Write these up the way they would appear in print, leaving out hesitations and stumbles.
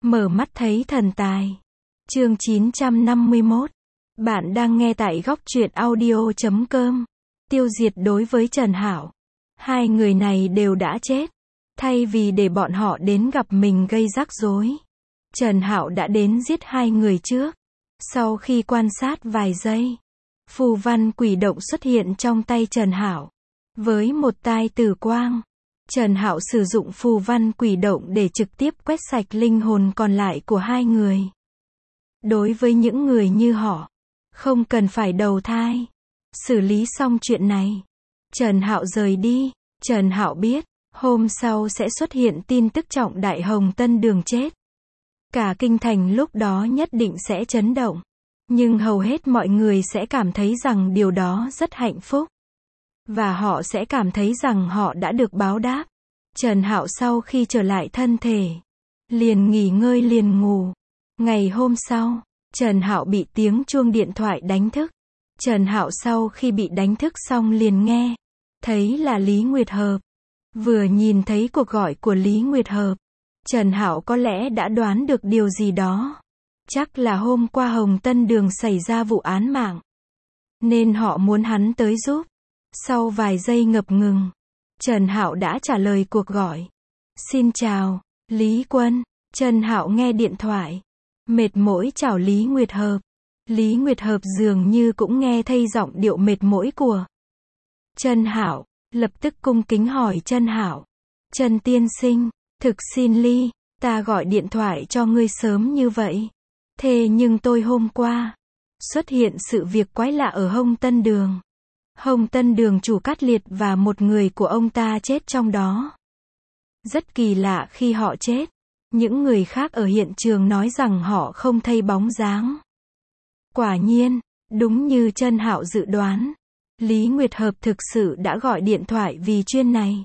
Mở mắt thấy thần tài. Chương 951. Bạn đang nghe tại góc truyện audio.com. Tiêu diệt đối với Trần Hạo. Hai người này đều đã chết. Thay vì để bọn họ đến gặp mình gây rắc rối, Trần Hạo đã đến giết hai người trước. Sau khi quan sát vài giây, phù văn quỷ động xuất hiện trong tay Trần Hạo. Với một tai tử quang, Trần Hạo sử dụng phù văn quỷ động để trực tiếp quét sạch linh hồn còn lại của hai người. Đối với những người như họ, không cần phải đầu thai. Xử lý xong chuyện này, Trần Hạo rời đi. Trần Hạo biết, hôm sau sẽ xuất hiện tin tức trọng đại Hồng Tân Đường chết. Cả kinh thành lúc đó nhất định sẽ chấn động. Nhưng hầu hết mọi người sẽ cảm thấy rằng điều đó rất hạnh phúc. Và họ sẽ cảm thấy rằng họ đã được báo đáp. Trần Hạo sau khi trở lại thân thể, liền nghỉ ngơi liền ngủ. Ngày hôm sau, Trần Hạo bị tiếng chuông điện thoại đánh thức. Trần Hạo sau khi bị đánh thức xong liền nghe, thấy là Lý Nguyệt Hợp. Vừa nhìn thấy cuộc gọi của Lý Nguyệt Hợp, Trần Hạo có lẽ đã đoán được điều gì đó. Chắc là hôm qua Hồng Tân Đường xảy ra vụ án mạng, nên họ muốn hắn tới giúp. Sau vài giây ngập ngừng, Trần Hạo đã trả lời cuộc gọi. Xin chào, Lý Quân. Trần Hạo nghe điện thoại, mệt mỏi chào Lý Nguyệt Hợp. Lý Nguyệt Hợp dường như cũng nghe thấy giọng điệu mệt mỏi của Trần Hạo, lập tức cung kính hỏi Trần Hạo. Trần tiên sinh, thực xin Lý, ta gọi điện thoại cho ngươi sớm như vậy. Thế nhưng tôi hôm qua, xuất hiện sự việc quái lạ ở Hồng Tân Đường. Hồng Tân Đường chủ Cát Liệt và một người của ông ta chết trong đó. Rất kỳ lạ khi họ chết, những người khác ở hiện trường nói rằng họ không thấy bóng dáng. Quả nhiên, đúng như Trần Hạo dự đoán, Lý Nguyệt Hợp thực sự đã gọi điện thoại vì chuyện này.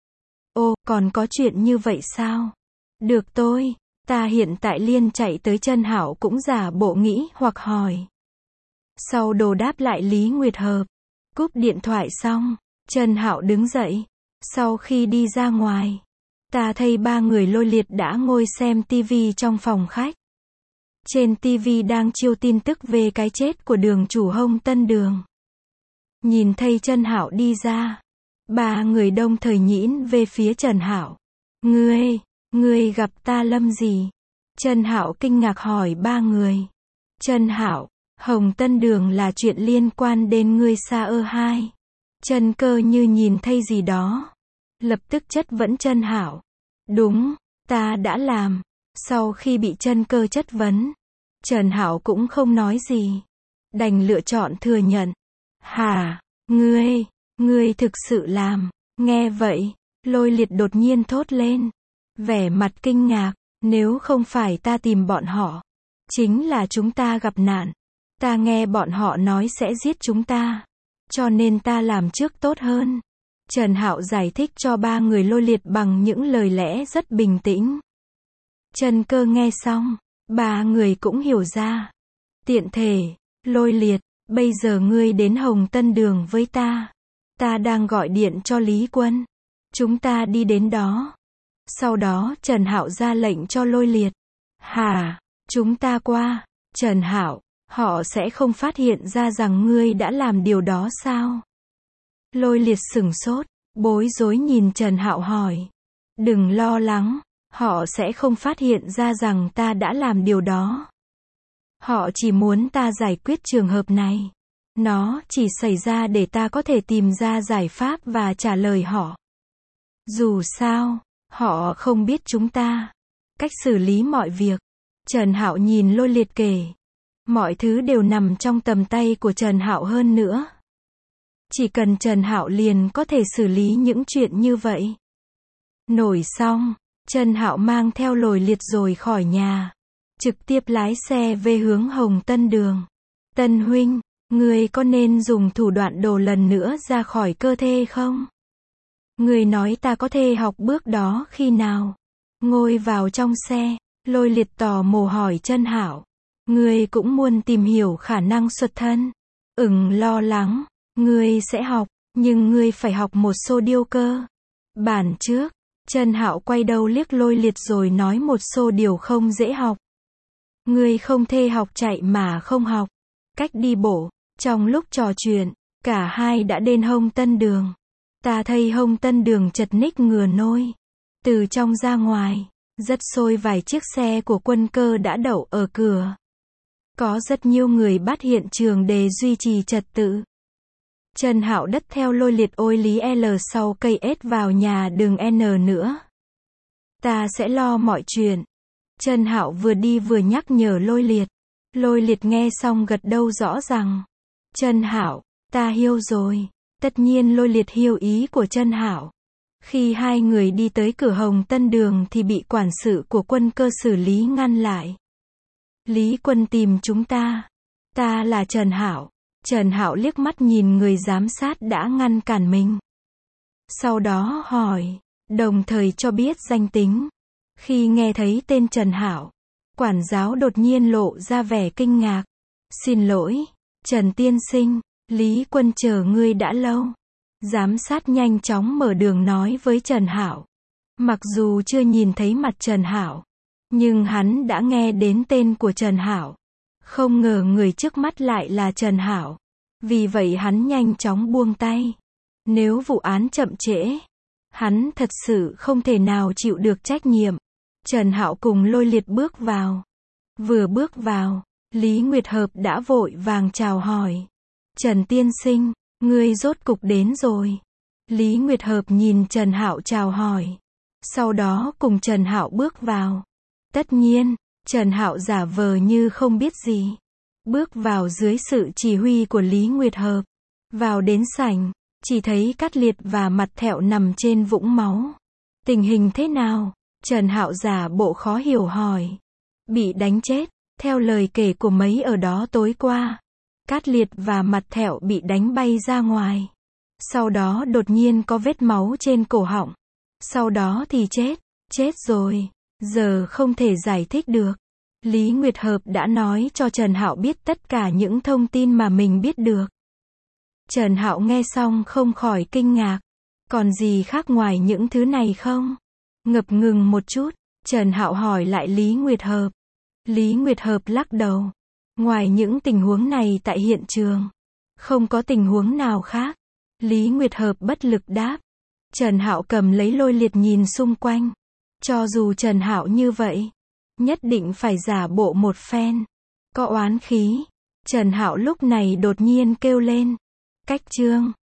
Ồ, còn có chuyện như vậy sao? Được ta hiện tại liền chạy tới. Trần Hạo cũng giả bộ nghĩ hoặc hỏi. Sau đồ đáp lại Lý Nguyệt Hợp, cúp điện thoại xong, Trần Hạo đứng dậy. Sau khi đi ra ngoài, ta thấy ba người Lôi Liệt đã ngồi xem tivi trong phòng khách. Trên tivi đang chiếu tin tức về cái chết của đường chủ Hồng Tân Đường. Nhìn thấy Trần Hạo đi ra, ba người đồng thời nhìn về phía Trần Hạo. Ngươi gặp ta lâm gì? Trần Hạo kinh ngạc hỏi ba người. Trần Hạo, Hồng Tân Đường là chuyện liên quan đến ngươi sao hai? Trần Cơ như nhìn thấy gì đó, lập tức chất vấn Trần Hạo. Đúng, ta đã làm. Sau khi bị Trần Cơ chất vấn, Trần Hạo cũng không nói gì, đành lựa chọn thừa nhận. Hả, ngươi thực sự làm? Nghe vậy, Lôi Liệt đột nhiên thốt lên, vẻ mặt kinh ngạc. Nếu không phải ta tìm bọn họ, chính là chúng ta gặp nạn. Ta nghe bọn họ nói sẽ giết chúng ta, cho nên ta làm trước tốt hơn. Trần Hạo giải thích cho ba người Lôi Liệt bằng những lời lẽ rất bình tĩnh. Trần Cơ nghe xong, ba người cũng hiểu ra. Tiện thể, Lôi Liệt, bây giờ ngươi đến Hồng Tân Đường với ta. Ta đang gọi điện cho Lý Quân. Chúng ta đi đến đó. Sau đó Trần Hạo ra lệnh cho Lôi Liệt. Hả, chúng ta qua. Trần Hạo, họ sẽ không phát hiện ra rằng ngươi đã làm điều đó sao? Lôi Liệt sửng sốt, bối rối nhìn Trần Hạo hỏi. Đừng lo lắng, họ sẽ không phát hiện ra rằng ta đã làm điều đó. Họ chỉ muốn ta giải quyết trường hợp này. Nó chỉ xảy ra để ta có thể tìm ra giải pháp và trả lời họ. Dù sao, họ không biết chúng ta cách xử lý mọi việc. Trần Hạo nhìn Lôi Liệt kể. Mọi thứ đều nằm trong tầm tay của Trần Hạo hơn nữa. Chỉ cần Trần Hạo liền có thể xử lý những chuyện như vậy. Nổi xong, Trần Hạo mang theo Lôi Liệt rồi khỏi nhà, trực tiếp lái xe về hướng Hồng Tân Đường. Tân huynh, ngươi có nên dùng thủ đoạn đồ lần nữa ra khỏi cơ thể không? Ngươi nói ta có thể học bước đó khi nào? Ngồi vào trong xe, Lôi Liệt tò mò hỏi Trần Hạo. Ngươi cũng muốn tìm hiểu khả năng xuất thân? Lo lắng, ngươi sẽ học, nhưng ngươi phải học một số điều cơ bản trước. Trần Hạo quay đầu liếc Lôi Liệt rồi nói một số điều không dễ học. Ngươi không thể học chạy mà không học. Cách đi bộ. Trong lúc trò chuyện, cả hai đã đến Hồng Tân Đường. Ta thấy Hồng Tân Đường chật ních ngừa nôi. Từ trong ra ngoài, rất xôi vài chiếc xe của quân cơ đã đậu ở cửa. Có rất nhiều người bắt hiện trường để duy trì trật tự. Trần Hạo đất theo Lôi Liệt ôi lý L sau cây S vào nhà đừng N nữa. Ta sẽ lo mọi chuyện. Trần Hạo vừa đi vừa nhắc nhở Lôi Liệt. Lôi Liệt nghe xong gật đầu rõ ràng. Trần Hạo, ta hiểu rồi. Tất nhiên Lôi Liệt hiểu ý của Trần Hạo. Khi hai người đi tới cửa Hồng Tân Đường thì bị quản sự của quân cơ xử lý ngăn lại. Lý Quân tìm chúng ta. Ta là Trần Hạo. Trần Hạo liếc mắt nhìn người giám sát đã ngăn cản mình. Sau đó hỏi, đồng thời cho biết danh tính. Khi nghe thấy tên Trần Hạo, quản giáo đột nhiên lộ ra vẻ kinh ngạc. Xin lỗi, Trần tiên sinh, Lý Quân chờ ngươi đã lâu. Giám sát nhanh chóng mở đường nói với Trần Hạo. Mặc dù chưa nhìn thấy mặt Trần Hạo, nhưng hắn đã nghe đến tên của Trần Hạo. Không ngờ người trước mắt lại là Trần Hạo. Vì vậy hắn nhanh chóng buông tay. Nếu vụ án chậm trễ, hắn thật sự không thể nào chịu được trách nhiệm. Trần Hạo cùng Lôi Liệt bước vào. Vừa bước vào, Lý Nguyệt Hợp đã vội vàng chào hỏi. Trần tiên sinh, ngươi rốt cục đến rồi. Lý Nguyệt Hợp nhìn Trần Hạo chào hỏi. Sau đó cùng Trần Hạo bước vào. Tất nhiên, Trần Hạo giả vờ như không biết gì. Bước vào dưới sự chỉ huy của Lý Nguyệt Hợp. Vào đến sảnh, chỉ thấy Cát Liệt và Mặt Thẹo nằm trên vũng máu. Tình hình thế nào? Trần Hạo giả bộ khó hiểu hỏi. Bị đánh chết, theo lời kể của mấy ở đó tối qua. Cát Liệt và Mặt Thẹo bị đánh bay ra ngoài. Sau đó đột nhiên có vết máu trên cổ họng. Sau đó thì chết rồi. Giờ không thể giải thích được. Lý Nguyệt Hợp đã nói cho Trần Hạo biết tất cả những thông tin mà mình biết được. Trần Hạo nghe xong không khỏi kinh ngạc. Còn gì khác ngoài những thứ này không? Ngập ngừng một chút, Trần Hạo hỏi lại Lý Nguyệt Hợp. Lý Nguyệt Hợp lắc đầu. Ngoài những tình huống này tại hiện trường, không có tình huống nào khác. Lý Nguyệt Hợp bất lực đáp. Trần Hạo cầm lấy Lôi Liệt nhìn xung quanh. Cho dù Trần Hạo như vậy, nhất định phải giả bộ một phen. Có oán khí. Trần Hạo lúc này đột nhiên kêu lên. Cách chương